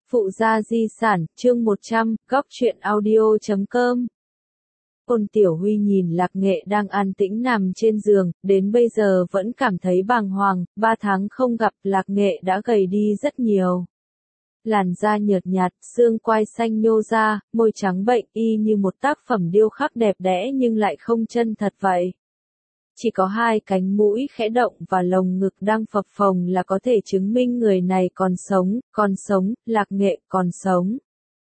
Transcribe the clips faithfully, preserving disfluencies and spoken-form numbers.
Phụ gia di sản, chương một trăm, góc truyện audio chấm com. Ôn Tiểu Huy nhìn Lạc Nghệ đang an tĩnh nằm trên giường, đến bây giờ vẫn cảm thấy bàng hoàng, ba tháng không gặp Lạc Nghệ đã gầy đi rất nhiều. Làn da nhợt nhạt, xương quai xanh nhô ra, môi trắng bệnh y như một tác phẩm điêu khắc đẹp đẽ nhưng lại không chân thật vậy. Chỉ có hai cánh mũi khẽ động và lồng ngực đang phập phồng là có thể chứng minh người này còn sống, còn sống, Lạc Nghệ còn sống.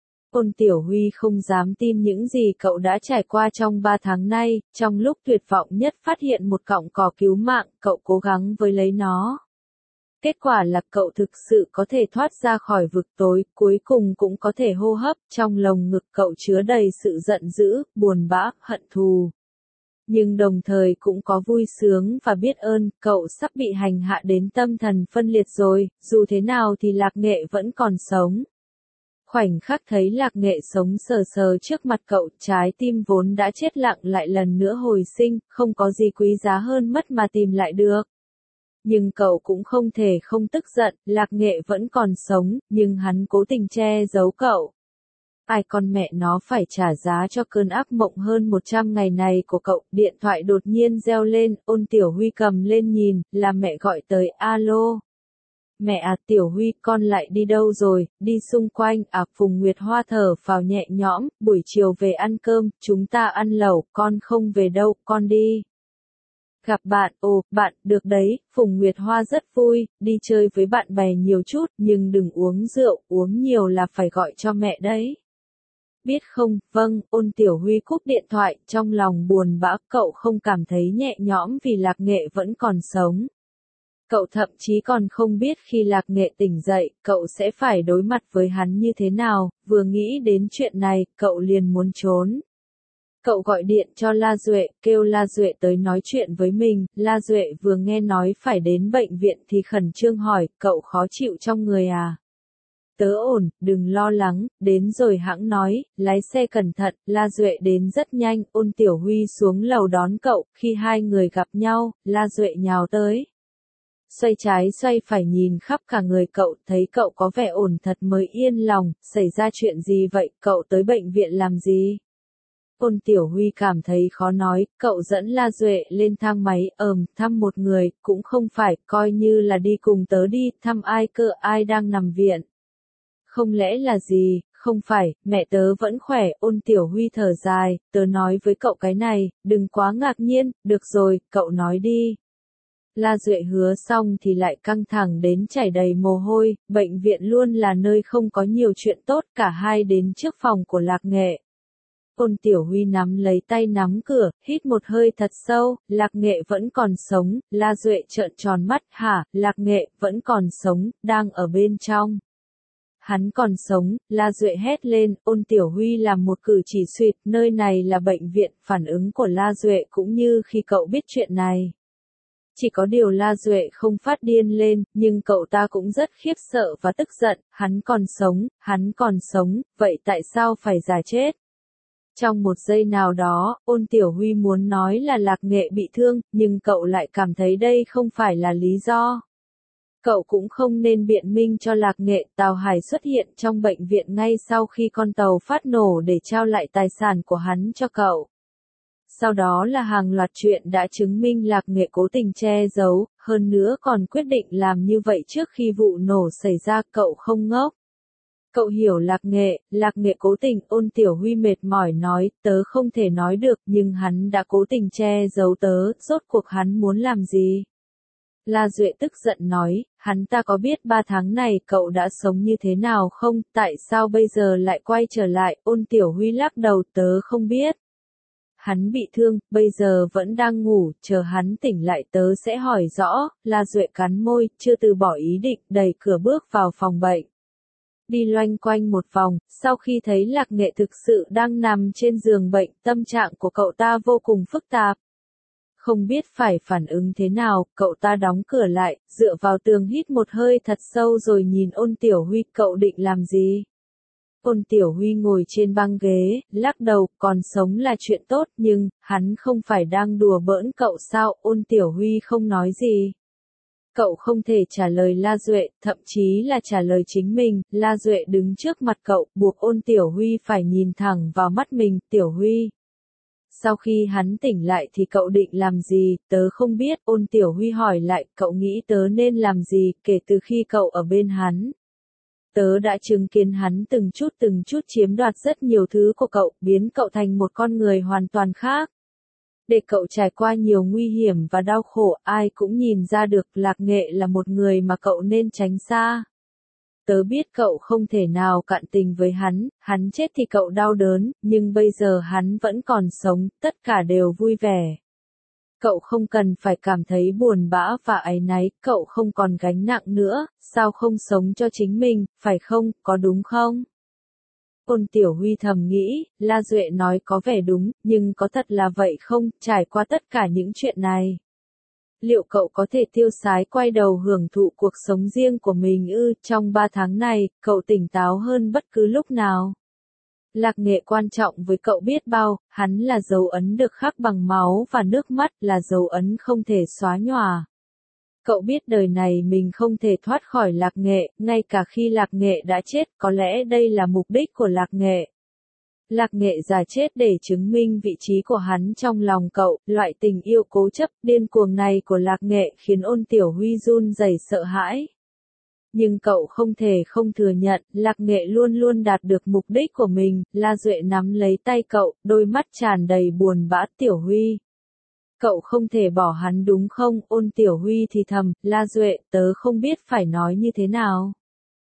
Ôn Tiểu Huy không dám tin những gì cậu đã trải qua trong ba tháng nay, trong lúc tuyệt vọng nhất phát hiện một cọng cỏ cứu mạng, cậu cố gắng với lấy nó. Kết quả là cậu thực sự có thể thoát ra khỏi vực tối, cuối cùng cũng có thể hô hấp, trong lồng ngực cậu chứa đầy sự giận dữ, buồn bã, hận thù. Nhưng đồng thời cũng có vui sướng và biết ơn, cậu sắp bị hành hạ đến tâm thần phân liệt rồi, dù thế nào thì Lạc Nghệ vẫn còn sống. Khoảnh khắc thấy Lạc Nghệ sống sờ sờ trước mặt cậu, trái tim vốn đã chết lặng lại lần nữa hồi sinh, không có gì quý giá hơn mất mà tìm lại được. Nhưng cậu cũng không thể không tức giận, Lạc Nghệ vẫn còn sống, nhưng hắn cố tình che giấu cậu. Ai con mẹ nó phải trả giá cho cơn ác mộng hơn một trăm ngày này của cậu. Điện thoại đột nhiên reo lên, Ôn Tiểu Huy cầm lên nhìn, là mẹ gọi tới. Alo. Mẹ à, Tiểu Huy, con lại đi đâu rồi? Đi xung quanh. À, Phùng Nguyệt Hoa thở phào nhẹ nhõm, buổi chiều về ăn cơm, chúng ta ăn lẩu, con không về đâu, con đi. Gặp bạn, ồ, bạn, được đấy, Phùng Nguyệt Hoa rất vui, đi chơi với bạn bè nhiều chút, nhưng đừng uống rượu, uống nhiều là phải gọi cho mẹ đấy. Biết không, vâng, Ôn Tiểu Huy cúp điện thoại, trong lòng buồn bã, cậu không cảm thấy nhẹ nhõm vì Lạc Nghệ vẫn còn sống. Cậu thậm chí còn không biết khi Lạc Nghệ tỉnh dậy, cậu sẽ phải đối mặt với hắn như thế nào, vừa nghĩ đến chuyện này, cậu liền muốn trốn. Cậu gọi điện cho La Duệ, kêu La Duệ tới nói chuyện với mình, La Duệ vừa nghe nói phải đến bệnh viện thì khẩn trương hỏi, cậu khó chịu trong người à? Tớ ổn, đừng lo lắng, đến rồi hãng nói, lái xe cẩn thận. La Duệ đến rất nhanh, Ôn Tiểu Huy xuống lầu đón cậu, khi hai người gặp nhau, La Duệ nhào tới. Xoay trái xoay phải nhìn khắp cả người cậu, thấy cậu có vẻ ổn thật mới yên lòng, xảy ra chuyện gì vậy, cậu tới bệnh viện làm gì? Ôn Tiểu Huy cảm thấy khó nói, cậu dẫn La Duệ lên thang máy, ờm, thăm một người, cũng không phải, coi như là đi cùng tớ đi, thăm ai cơ, ai đang nằm viện. Không lẽ là gì, không phải, mẹ tớ vẫn khỏe. Ôn Tiểu Huy thở dài, tớ nói với cậu cái này, đừng quá ngạc nhiên, được rồi, cậu nói đi. La Duệ hứa xong thì lại căng thẳng đến chảy đầy mồ hôi, bệnh viện luôn là nơi không có nhiều chuyện tốt, cả hai đến trước phòng của Lạc Nghệ. Ôn Tiểu Huy nắm lấy tay nắm cửa, hít một hơi thật sâu, Lạc Nghệ vẫn còn sống. La Duệ trợn tròn mắt, hả, Lạc Nghệ vẫn còn sống, đang ở bên trong. Hắn còn sống, La Duệ hét lên, Ôn Tiểu Huy làm một cử chỉ suýt, nơi này là bệnh viện. Phản ứng của La Duệ cũng như khi cậu biết chuyện này. Chỉ có điều La Duệ không phát điên lên, nhưng cậu ta cũng rất khiếp sợ và tức giận, hắn còn sống, hắn còn sống, vậy tại sao phải giả chết? Trong một giây nào đó, Ôn Tiểu Huy muốn nói là Lạc Nghệ bị thương, nhưng cậu lại cảm thấy đây không phải là lý do. Cậu cũng không nên biện minh cho Lạc Nghệ. Tào Hải xuất hiện trong bệnh viện ngay sau khi con tàu phát nổ để trao lại tài sản của hắn cho cậu. Sau đó là hàng loạt chuyện đã chứng minh Lạc Nghệ cố tình che giấu, hơn nữa còn quyết định làm như vậy trước khi vụ nổ xảy ra. Cậu không ngốc. Cậu hiểu Lạc Nghệ, Lạc Nghệ cố tình. Ôn Tiểu Huy mệt mỏi nói, tớ không thể nói được, nhưng hắn đã cố tình che giấu tớ, rốt cuộc hắn muốn làm gì? La Duệ tức giận nói, hắn ta có biết ba tháng này cậu đã sống như thế nào không, tại sao bây giờ lại quay trở lại? Ôn Tiểu Huy lắc đầu, tớ không biết. Hắn bị thương, bây giờ vẫn đang ngủ, chờ hắn tỉnh lại tớ sẽ hỏi rõ. La Duệ cắn môi, chưa từ bỏ ý định, đẩy cửa bước vào phòng bệnh. Đi loanh quanh một vòng, sau khi thấy Lạc Nghệ thực sự đang nằm trên giường bệnh, tâm trạng của cậu ta vô cùng phức tạp. Không biết phải phản ứng thế nào, cậu ta đóng cửa lại, dựa vào tường hít một hơi thật sâu rồi nhìn Ôn Tiểu Huy, cậu định làm gì? Ôn Tiểu Huy ngồi trên băng ghế, lắc đầu, còn sống là chuyện tốt, nhưng, hắn không phải đang đùa bỡn cậu sao? Ôn Tiểu Huy không nói gì. Cậu không thể trả lời La Duệ, thậm chí là trả lời chính mình. La Duệ đứng trước mặt cậu, buộc Ôn Tiểu Huy phải nhìn thẳng vào mắt mình. Tiểu Huy. Sau khi hắn tỉnh lại thì cậu định làm gì, tớ không biết. Ôn Tiểu Huy hỏi lại, cậu nghĩ tớ nên làm gì, kể từ khi cậu ở bên hắn. Tớ đã chứng kiến hắn từng chút từng chút chiếm đoạt rất nhiều thứ của cậu, biến cậu thành một con người hoàn toàn khác. Để cậu trải qua nhiều nguy hiểm và đau khổ, ai cũng nhìn ra được Lạc Nghệ là một người mà cậu nên tránh xa. Tớ biết cậu không thể nào cạn tình với hắn, hắn chết thì cậu đau đớn, nhưng bây giờ hắn vẫn còn sống, tất cả đều vui vẻ. Cậu không cần phải cảm thấy buồn bã và áy náy, cậu không còn gánh nặng nữa, sao không sống cho chính mình, phải không, có đúng không? Ôn Tiểu Huy thầm nghĩ, La Duệ nói có vẻ đúng, nhưng có thật là vậy không, trải qua tất cả những chuyện này. Liệu cậu có thể tiêu sái quay đầu hưởng thụ cuộc sống riêng của mình ư, trong ba tháng này, cậu tỉnh táo hơn bất cứ lúc nào. Lạc Nghệ quan trọng với cậu biết bao, hắn là dấu ấn được khắc bằng máu và nước mắt, là dấu ấn không thể xóa nhòa. Cậu biết đời này mình không thể thoát khỏi Lạc Nghệ, ngay cả khi Lạc Nghệ đã chết, có lẽ đây là mục đích của Lạc Nghệ. Lạc Nghệ già chết để chứng minh vị trí của hắn trong lòng cậu, loại tình yêu cố chấp, điên cuồng này của Lạc Nghệ khiến Ôn Tiểu Huy run rẩy sợ hãi. Nhưng cậu không thể không thừa nhận, Lạc Nghệ luôn luôn đạt được mục đích của mình. La Duệ nắm lấy tay cậu, đôi mắt tràn đầy buồn bã. Tiểu Huy. Cậu không thể bỏ hắn đúng không? Ôn Tiểu Huy thì thầm, La Duệ, tớ không biết phải nói như thế nào.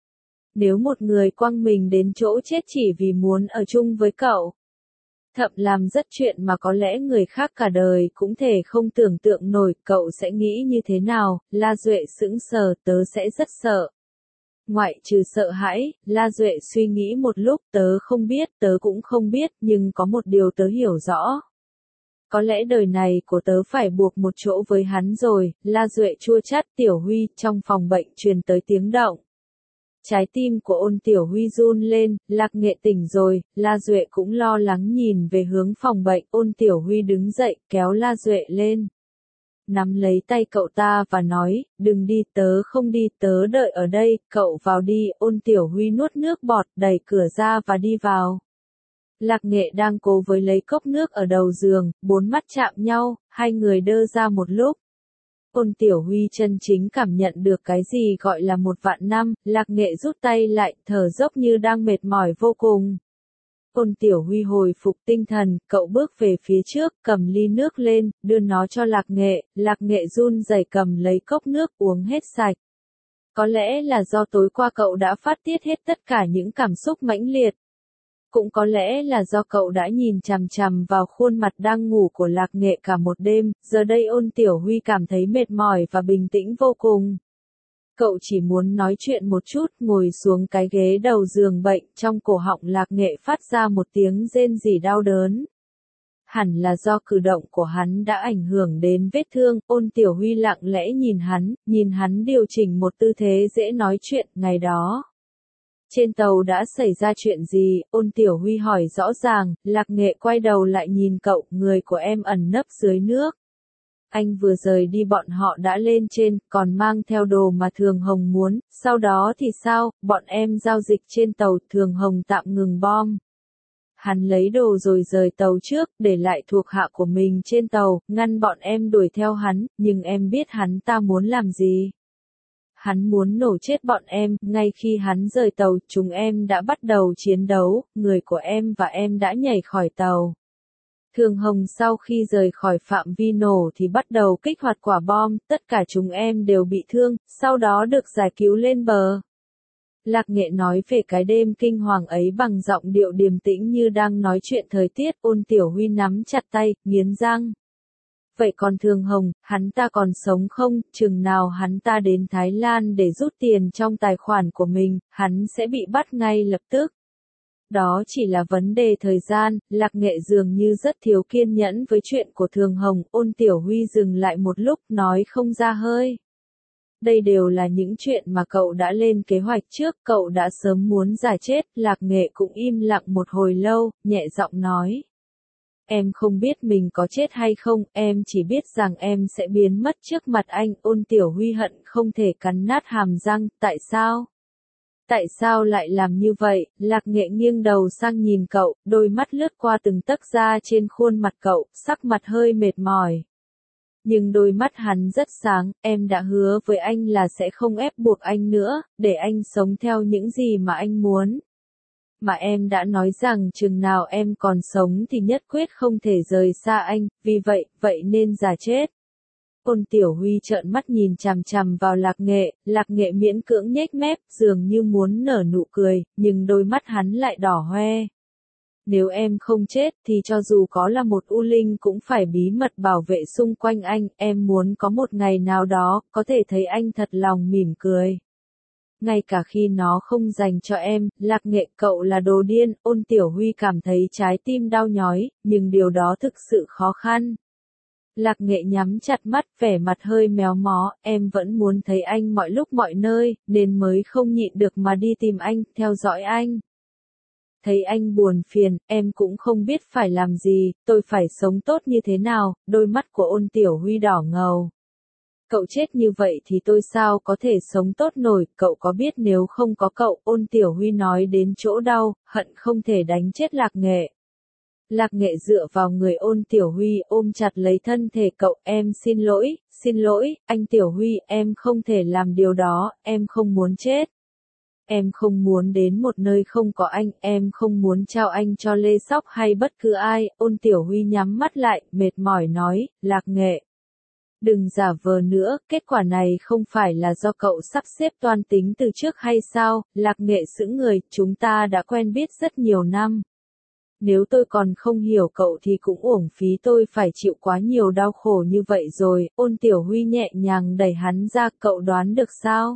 Nếu một người quăng mình đến chỗ chết chỉ vì muốn ở chung với cậu, thậm làm rất chuyện mà có lẽ người khác cả đời cũng thể không tưởng tượng nổi, cậu sẽ nghĩ như thế nào? La Duệ sững sờ, tớ sẽ rất sợ. Ngoại trừ sợ hãi, La Duệ suy nghĩ một lúc, tớ không biết, tớ cũng không biết, nhưng có một điều tớ hiểu rõ. Có lẽ đời này của tớ phải buộc một chỗ với hắn rồi. La Duệ chua chát. Tiểu Huy, trong phòng bệnh truyền tới tiếng động. Trái tim của Ôn Tiểu Huy run lên, Lạc Nghệ tỉnh rồi. La Duệ cũng lo lắng nhìn về hướng phòng bệnh. Ôn Tiểu Huy đứng dậy, kéo La Duệ lên. Nắm lấy tay cậu ta và nói, đừng đi, tớ không đi, tớ đợi ở đây, cậu vào đi. Ôn Tiểu Huy nuốt nước bọt, đẩy cửa ra và đi vào. Lạc Nghệ đang cố với lấy cốc nước ở đầu giường, bốn mắt chạm nhau, hai người đơ ra một lúc. Ôn Tiểu Huy chân chính cảm nhận được cái gì gọi là một vạn năm, Lạc Nghệ rút tay lại, thở dốc như đang mệt mỏi vô cùng. Ôn Tiểu Huy hồi phục tinh thần, cậu bước về phía trước, cầm ly nước lên, đưa nó cho Lạc Nghệ. Lạc Nghệ run rẩy cầm lấy cốc nước, uống hết sạch. Có lẽ là do tối qua cậu đã phát tiết hết tất cả những cảm xúc mãnh liệt. Cũng có lẽ là do cậu đã nhìn chằm chằm vào khuôn mặt đang ngủ của Lạc Nghệ cả một đêm, giờ đây Ôn Tiểu Huy cảm thấy mệt mỏi và bình tĩnh vô cùng. Cậu chỉ muốn nói chuyện một chút, ngồi xuống cái ghế đầu giường bệnh, trong cổ họng Lạc Nghệ phát ra một tiếng rên rỉ đau đớn. Hẳn là do cử động của hắn đã ảnh hưởng đến vết thương. Ôn Tiểu Huy lặng lẽ nhìn hắn, nhìn hắn điều chỉnh một tư thế dễ nói chuyện. Ngày đó, trên tàu đã xảy ra chuyện gì? Ôn Tiểu Huy hỏi rõ ràng. Lạc Nghệ quay đầu lại nhìn cậu, người của em ẩn nấp dưới nước. Anh vừa rời đi bọn họ đã lên trên, còn mang theo đồ mà Thường Hồng muốn, sau đó thì sao? Bọn em giao dịch trên tàu, Thường Hồng tạm ngừng bom. Hắn lấy đồ rồi rời tàu trước, để lại thuộc hạ của mình trên tàu, ngăn bọn em đuổi theo hắn, nhưng em biết hắn ta muốn làm gì. Hắn muốn nổ chết bọn em. Ngay khi hắn rời tàu, chúng em đã bắt đầu chiến đấu, người của em và em đã nhảy khỏi tàu. Thường Hồng sau khi rời khỏi phạm vi nổ thì bắt đầu kích hoạt quả bom, tất cả chúng em đều bị thương, sau đó được giải cứu lên bờ. Lạc Nghệ nói về cái đêm kinh hoàng ấy bằng giọng điệu điềm tĩnh như đang nói chuyện thời tiết. Ôn Tiểu Huy nắm chặt tay, nghiến răng. Vậy còn Thường Hồng, hắn ta còn sống không? Chừng nào hắn ta đến Thái Lan để rút tiền trong tài khoản của mình, hắn sẽ bị bắt ngay lập tức. Đó chỉ là vấn đề thời gian. Lạc Nghệ dường như rất thiếu kiên nhẫn với chuyện của Thường Hồng. Ôn Tiểu Huy dừng lại một lúc, nói không ra hơi. Đây đều là những chuyện mà cậu đã lên kế hoạch trước, cậu đã sớm muốn giải chết. Lạc Nghệ cũng im lặng một hồi lâu, nhẹ giọng nói. Em không biết mình có chết hay không, em chỉ biết rằng em sẽ biến mất trước mặt anh. Ôn Tiểu Huy hận không thể cắn nát hàm răng, tại sao? Tại sao lại làm như vậy? Lạc Nghệ nghiêng đầu sang nhìn cậu, đôi mắt lướt qua từng tấc da trên khuôn mặt cậu, sắc mặt hơi mệt mỏi. Nhưng đôi mắt hắn rất sáng, em đã hứa với anh là sẽ không ép buộc anh nữa, để anh sống theo những gì mà anh muốn. Mà em đã nói rằng chừng nào em còn sống thì nhất quyết không thể rời xa anh, vì vậy, vậy nên giả chết. Ôn Tiểu Huy trợn mắt nhìn chằm chằm vào Lạc Nghệ, Lạc Nghệ miễn cưỡng nhếch mép, dường như muốn nở nụ cười, nhưng đôi mắt hắn lại đỏ hoe. Nếu em không chết thì cho dù có là một U Linh cũng phải bí mật bảo vệ xung quanh anh, em muốn có một ngày nào đó, có thể thấy anh thật lòng mỉm cười. Ngay cả khi nó không dành cho em, Lạc Nghệ cậu là đồ điên. Ôn Tiểu Huy cảm thấy trái tim đau nhói, nhưng điều đó thực sự khó khăn. Lạc Nghệ nhắm chặt mắt, vẻ mặt hơi méo mó, em vẫn muốn thấy anh mọi lúc mọi nơi, nên mới không nhịn được mà đi tìm anh, theo dõi anh. Thấy anh buồn phiền, em cũng không biết phải làm gì, tôi phải sống tốt như thế nào. Đôi mắt của Ôn Tiểu Huy đỏ ngầu. Cậu chết như vậy thì tôi sao có thể sống tốt nổi, cậu có biết nếu không có cậu? Ôn Tiểu Huy nói đến chỗ đau, hận không thể đánh chết Lạc Nghệ. Lạc Nghệ dựa vào người Ôn Tiểu Huy, ôm chặt lấy thân thể cậu. Em xin lỗi, xin lỗi, anh Tiểu Huy, em không thể làm điều đó, em không muốn chết. Em không muốn đến một nơi không có anh, em không muốn trao anh cho Lê Sóc hay bất cứ ai. Ôn Tiểu Huy nhắm mắt lại, mệt mỏi nói, Lạc Nghệ. Đừng giả vờ nữa, kết quả này không phải là do cậu sắp xếp toan tính từ trước hay sao? Lạc Nghệ sững người, chúng ta đã quen biết rất nhiều năm. Nếu tôi còn không hiểu cậu thì cũng uổng phí tôi phải chịu quá nhiều đau khổ như vậy rồi. Ôn Tiểu Huy nhẹ nhàng đẩy hắn ra, cậu đoán được sao?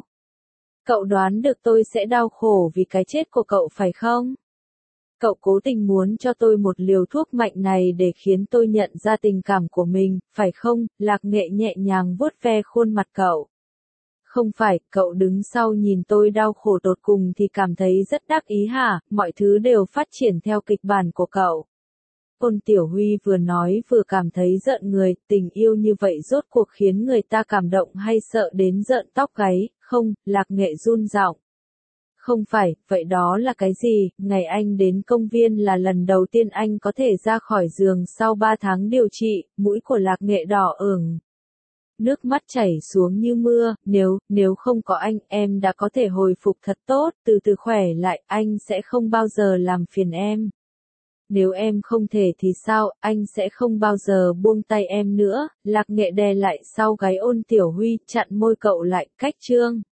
Cậu đoán được tôi sẽ đau khổ vì cái chết của cậu phải không? Cậu cố tình muốn cho tôi một liều thuốc mạnh này để khiến tôi nhận ra tình cảm của mình, phải không? Lạc Nghệ nhẹ nhàng vuốt ve khuôn mặt cậu. Không phải, cậu đứng sau nhìn tôi đau khổ tột cùng thì cảm thấy rất đắc ý hả? Mọi thứ đều phát triển theo kịch bản của cậu. Ôn Tiểu Huy vừa nói vừa cảm thấy giận người, tình yêu như vậy rốt cuộc khiến người ta cảm động hay sợ đến giận tóc gáy? Không, Lạc Nghệ run giọng. Không phải, vậy đó là cái gì? Ngày anh đến công viên là lần đầu tiên anh có thể ra khỏi giường sau ba tháng điều trị. Mũi của Lạc Nghệ đỏ ửng. Nước mắt chảy xuống như mưa, nếu, nếu không có anh, em đã có thể hồi phục thật tốt, từ từ khỏe lại, anh sẽ không bao giờ làm phiền em. Nếu em không thể thì sao, anh sẽ không bao giờ buông tay em nữa. Lạc Nghệ đè lại sau gáy Ôn Tiểu Huy, chặn môi cậu lại, cách trương.